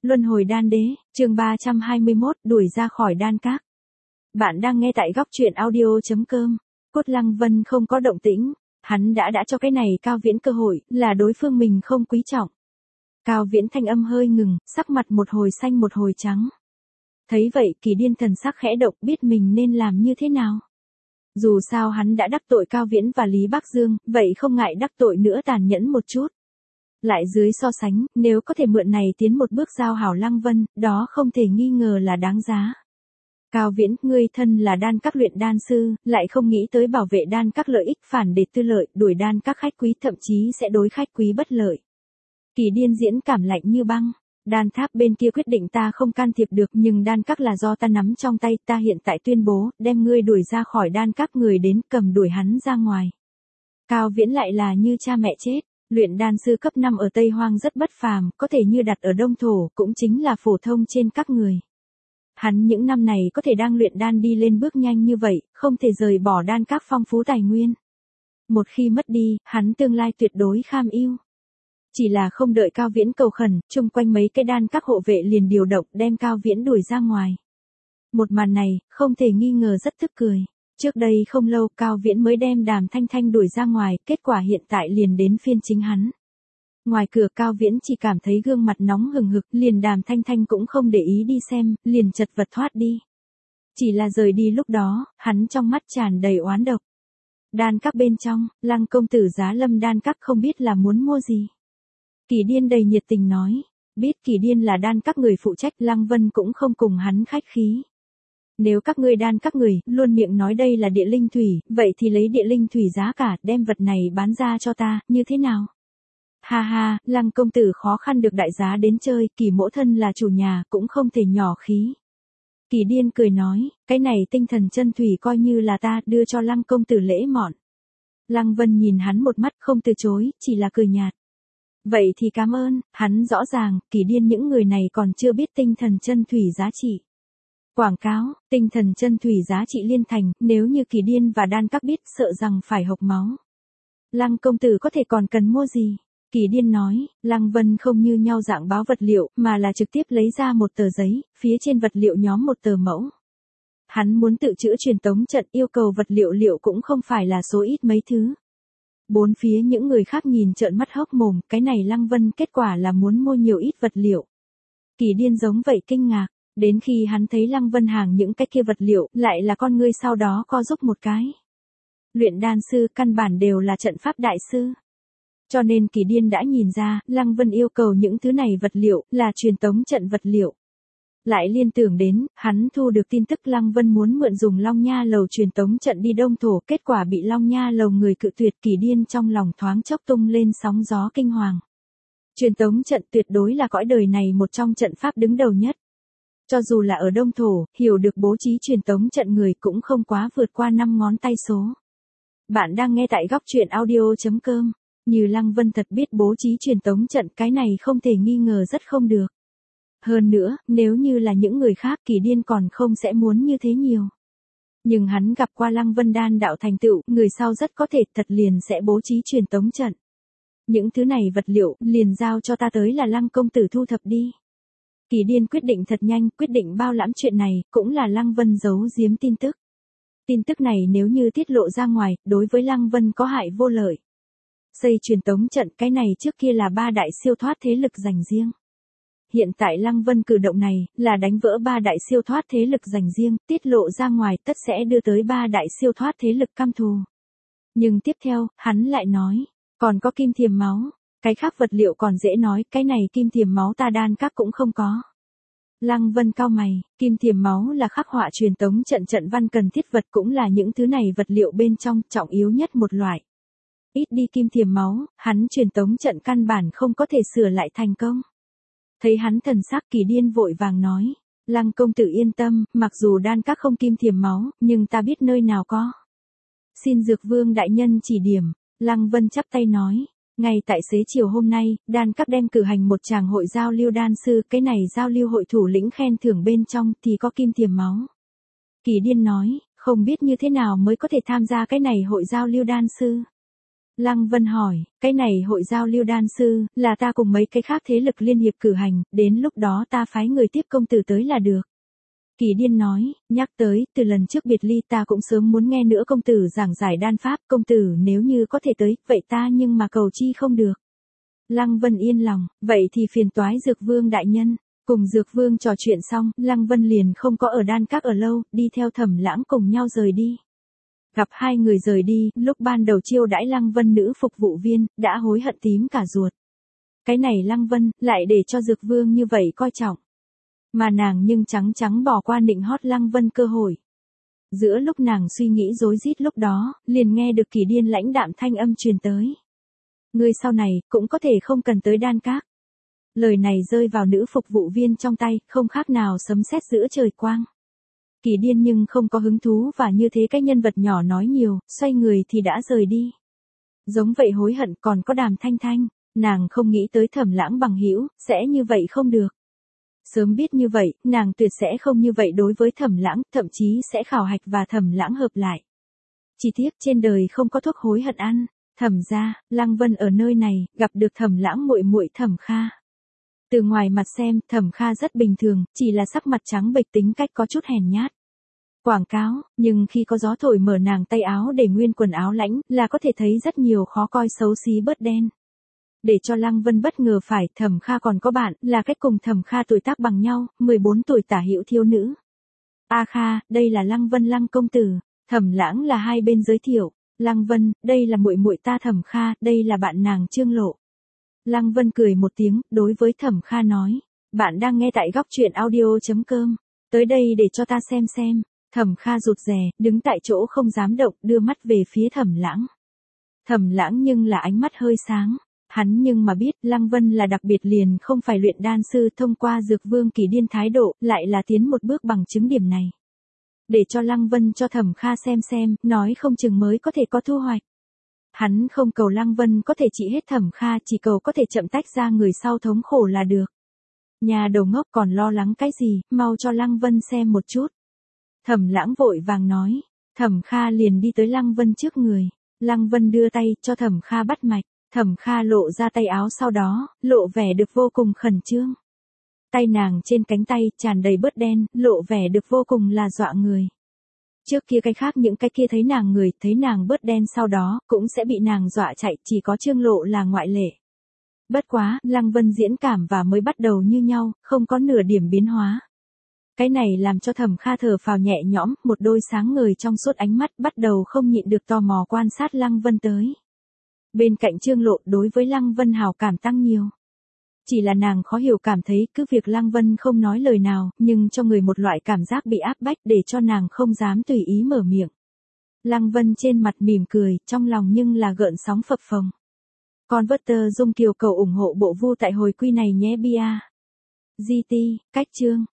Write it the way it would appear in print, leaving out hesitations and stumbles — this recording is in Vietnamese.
Luân hồi đan đế, chương 321, đuổi ra khỏi đan các. Bạn đang nghe tại góc truyện audio.com. Cốt Lăng Vân không có động tĩnh, hắn đã cho cái này Cao Viễn cơ hội, là đối phương mình không quý trọng. Cao Viễn thanh âm hơi ngừng, sắc mặt một hồi xanh một hồi trắng. Thấy vậy Kỳ Điên thần sắc khẽ động, biết mình nên làm như thế nào. Dù sao hắn đã đắc tội Cao Viễn và Lý Bắc Dương, vậy không ngại đắc tội nữa tàn nhẫn một chút. Lại dưới so sánh, nếu có thể mượn này tiến một bước giao hảo Lăng Vân, đó không thể nghi ngờ là đáng giá. Cao Viễn, ngươi thân là đan các luyện đan sư, lại không nghĩ tới bảo vệ đan các lợi ích phản để tư lợi, đuổi đan các khách quý thậm chí sẽ đối khách quý bất lợi. Kỳ Điên diễn cảm lạnh như băng. Đan tháp bên kia quyết định ta không can thiệp được, nhưng đan các là do ta nắm trong tay, ta hiện tại tuyên bố, đem ngươi đuổi ra khỏi đan các, người đến cầm đuổi hắn ra ngoài. Cao Viễn lại là như cha mẹ chết. Luyện đan sư cấp 5 ở Tây Hoang rất bất phàm, có thể như đặt ở Đông Thổ, cũng chính là phổ thông trên các người. Hắn những năm này có thể đang luyện đan đi lên bước nhanh như vậy, không thể rời bỏ đan các phong phú tài nguyên. Một khi mất đi, hắn tương lai tuyệt đối kham ưu. Chỉ là không đợi Cao Viễn cầu khẩn, chung quanh mấy cái đan các hộ vệ liền điều động đem Cao Viễn đuổi ra ngoài. Một màn này, không thể nghi ngờ rất tức cười. Trước đây không lâu Cao Viễn mới đem Đàm Thanh Thanh đuổi ra ngoài, kết quả hiện tại liền đến phiên chính hắn. Ngoài cửa Cao Viễn chỉ cảm thấy gương mặt nóng hừng hực, liền Đàm Thanh Thanh cũng không để ý đi xem, liền chật vật thoát đi. Chỉ là rời đi lúc đó, hắn trong mắt tràn đầy oán độc. Đan các bên trong, Lăng công tử giá lâm đan các không biết là muốn mua gì. Kỳ Điên đầy nhiệt tình nói, biết Kỳ Điên là đan các người phụ trách, Lăng Vân cũng không cùng hắn khách khí. Nếu các ngươi đan các người, luôn miệng nói đây là địa linh thủy, vậy thì lấy địa linh thủy giá cả, đem vật này bán ra cho ta, như thế nào? Ha ha, Lăng công tử khó khăn được đại giá đến chơi, Kỳ mỗ thân là chủ nhà, cũng không thể nhỏ khí. Kỳ Điên cười nói, cái này tinh thần chân thủy coi như là ta đưa cho Lăng công tử lễ mọn. Lăng Vân nhìn hắn một mắt không từ chối, chỉ là cười nhạt. Vậy thì cảm ơn, hắn rõ ràng, Kỳ Điên những người này còn chưa biết tinh thần chân thủy giá trị. Quảng cáo, tinh thần chân thủy giá trị liên thành, nếu như Kỳ Điên và đan các biết sợ rằng phải hộc máu. Lăng công tử có thể còn cần mua gì? Kỳ Điên nói, Lăng Vân không như nhau dạng báo vật liệu, mà là trực tiếp lấy ra một tờ giấy, phía trên vật liệu nhóm một tờ mẫu. Hắn muốn tự chữa truyền tống trận, yêu cầu vật liệu liệu cũng không phải là số ít mấy thứ. Bốn phía những người khác nhìn trợn mắt hốc mồm, cái này Lăng Vân kết quả là muốn mua nhiều ít vật liệu. Kỳ Điên giống vậy kinh ngạc. Đến khi hắn thấy Lăng Vân hàng những cái kia vật liệu, lại là con ngươi sau đó co giúp một cái. Luyện đan sư căn bản đều là trận pháp đại sư. Cho nên Kỳ Điên đã nhìn ra, Lăng Vân yêu cầu những thứ này vật liệu, là truyền tống trận vật liệu. Lại liên tưởng đến, hắn thu được tin tức Lăng Vân muốn mượn dùng Long Nha Lầu truyền tống trận đi Đông Thổ, kết quả bị Long Nha Lầu người cự tuyệt. Kỳ Điên trong lòng thoáng chốc tung lên sóng gió kinh hoàng. Truyền tống trận tuyệt đối là cõi đời này một trong trận pháp đứng đầu nhất. Cho dù là ở Đông Thổ, hiểu được bố trí truyền tống trận người cũng không quá vượt qua 5 ngón tay số. Bạn đang nghe tại góc truyện audio.com. Như Lăng Vân thật biết bố trí truyền tống trận, cái này không thể nghi ngờ rất không được. Hơn nữa, nếu như là những người khác Kỳ Điên còn không sẽ muốn như thế nhiều. Nhưng hắn gặp qua Lăng Vân đan đạo thành tựu, người sau rất có thể thật liền sẽ bố trí truyền tống trận. Những thứ này vật liệu, liền giao cho ta tới là Lăng công tử thu thập đi. Kỳ Điên quyết định thật nhanh, quyết định bao lãm chuyện này, cũng là Lăng Vân giấu giếm tin tức. Tin tức này nếu như tiết lộ ra ngoài, đối với Lăng Vân có hại vô lợi. Xây truyền tống trận, cái này trước kia là 3 đại siêu thoát thế lực dành riêng. Hiện tại Lăng Vân cử động này, là đánh vỡ 3 đại siêu thoát thế lực dành riêng, tiết lộ ra ngoài tất sẽ đưa tới 3 đại siêu thoát thế lực căm thù. Nhưng tiếp theo, hắn lại nói, còn có kim thiềm máu. Cái khác vật liệu còn dễ nói, cái này kim thiềm máu ta đan các cũng không có. Lăng Vân cau mày, kim thiềm máu là khắc họa truyền tống trận văn cần thiết vật, cũng là những thứ này vật liệu bên trong trọng yếu nhất một loại. Ít đi kim thiềm máu, hắn truyền tống trận căn bản không có thể sửa lại thành công. Thấy hắn thần sắc Kỳ Điên vội vàng nói, Lăng công tử yên tâm, mặc dù đan các không kim thiềm máu, nhưng ta biết nơi nào có. Xin Dược Vương đại nhân chỉ điểm. Lăng Vân chắp tay nói. Ngay tại xế chiều hôm nay, đan các đem cử hành một tràng hội giao lưu đan sư, cái này giao lưu hội thủ lĩnh khen thưởng bên trong thì có kim thiềm máu. Kỳ Điên nói, không biết như thế nào mới có thể tham gia cái này hội giao lưu đan sư. Lăng Vân hỏi, cái này hội giao lưu đan sư, là ta cùng mấy cái khác thế lực liên hiệp cử hành, đến lúc đó ta phái người tiếp công tử tới là được. Kỳ Điên nói, nhắc tới, từ lần trước biệt ly ta cũng sớm muốn nghe nữa công tử giảng giải đan pháp, công tử nếu như có thể tới, vậy ta nhưng mà cầu chi không được. Lăng Vân yên lòng, vậy thì phiền toái Dược Vương đại nhân. Cùng Dược Vương trò chuyện xong, Lăng Vân liền không có ở đan các ở lâu, đi theo Thẩm Lãng cùng nhau rời đi. Gặp hai người rời đi, lúc ban đầu chiêu đãi Lăng Vân nữ phục vụ viên, đã hối hận tím cả ruột. Cái này Lăng Vân, lại để cho Dược Vương như vậy coi trọng. Mà nàng nhưng trắng bỏ qua nịnh hót Lăng Vân cơ hội. Giữa lúc nàng suy nghĩ rối rít lúc đó, liền nghe được Kỳ Điên lãnh đạm thanh âm truyền tới. Ngươi sau này, cũng có thể không cần tới đan các. Lời này rơi vào nữ phục vụ viên trong tay, không khác nào sấm sét giữa trời quang. Kỳ Điên nhưng không có hứng thú và như thế cái nhân vật nhỏ nói nhiều, xoay người thì đã rời đi. Giống vậy hối hận còn có Đàm Thanh Thanh, nàng không nghĩ tới Thẩm Lãng bằng hữu sẽ như vậy không được. Sớm biết như vậy, nàng tuyệt sẽ không như vậy đối với Thẩm Lãng, thậm chí sẽ khảo hạch và Thẩm Lãng hợp lại. Chỉ tiếc trên đời không có thuốc hối hận ăn. Thẩm gia, Lăng Vân ở nơi này, gặp được Thẩm Lãng muội muội Thẩm Kha. Từ ngoài mặt xem, Thẩm Kha rất bình thường, chỉ là sắc mặt trắng bệch tính cách có chút hèn nhát. Quảng cáo, nhưng khi có gió thổi mở nàng tay áo để nguyên quần áo lãnh, là có thể thấy rất nhiều khó coi xấu xí bớt đen. Để cho Lăng Vân bất ngờ phải, Thẩm Kha còn có bạn, là cách cùng Thẩm Kha tuổi tác bằng nhau, 14 tuổi tả hữu thiếu nữ. A Kha, đây là Lăng Vân Lăng công tử, Thẩm Lãng là hai bên giới thiệu. Lăng Vân, đây là muội muội ta Thẩm Kha, đây là bạn nàng Trương Lộ. Lăng Vân cười một tiếng, đối với Thẩm Kha nói, bạn đang nghe tại góc truyện audio.com, tới đây để cho ta xem. Thẩm Kha rụt rè, đứng tại chỗ không dám động, đưa mắt về phía Thẩm Lãng. Thẩm Lãng nhưng là ánh mắt hơi sáng, hắn nhưng mà biết Lăng Vân là đặc biệt liền không phải luyện đan sư, thông qua Dược Vương Kỳ Điên thái độ, lại là tiến một bước bằng chứng điểm này. Để cho Lăng Vân cho Thẩm Kha xem, nói không chừng mới có thể có thu hoạch. Hắn không cầu Lăng Vân có thể trị hết Thẩm Kha, chỉ cầu có thể chậm tách ra người sau thống khổ là được. Nhà đầu ngốc còn lo lắng cái gì, mau cho Lăng Vân xem một chút. Thẩm Lãng vội vàng nói, Thẩm Kha liền đi tới Lăng Vân trước người. Lăng Vân đưa tay cho Thẩm Kha bắt mạch, Thẩm Kha lộ ra tay áo sau đó, lộ vẻ được vô cùng khẩn trương. Tay nàng trên cánh tay tràn đầy bớt đen, lộ vẻ được vô cùng là dọa người. Trước kia cái khác những cái kia thấy nàng bớt đen sau đó, cũng sẽ bị nàng dọa chạy, chỉ có Trương Lộ là ngoại lệ. Bất quá, Lăng Vân diễn cảm và mới bắt đầu như nhau, không có nửa điểm biến hóa. Cái này làm cho Thẩm Kha thở phào nhẹ nhõm, một đôi sáng ngời trong suốt ánh mắt bắt đầu không nhịn được tò mò quan sát Lăng Vân tới. Bên cạnh Trương Lộ đối với Lăng Vân hào cảm tăng nhiều. Chỉ là nàng khó hiểu cảm thấy cứ việc Lăng Vân không nói lời nào, nhưng cho người một loại cảm giác bị áp bách để cho nàng không dám tùy ý mở miệng. Lăng Vân trên mặt mỉm cười, trong lòng nhưng là gợn sóng phập phồng. Converter Dung Kiều cầu ủng hộ bộ vu tại hồi quy này nhé bia. GT, cách chương.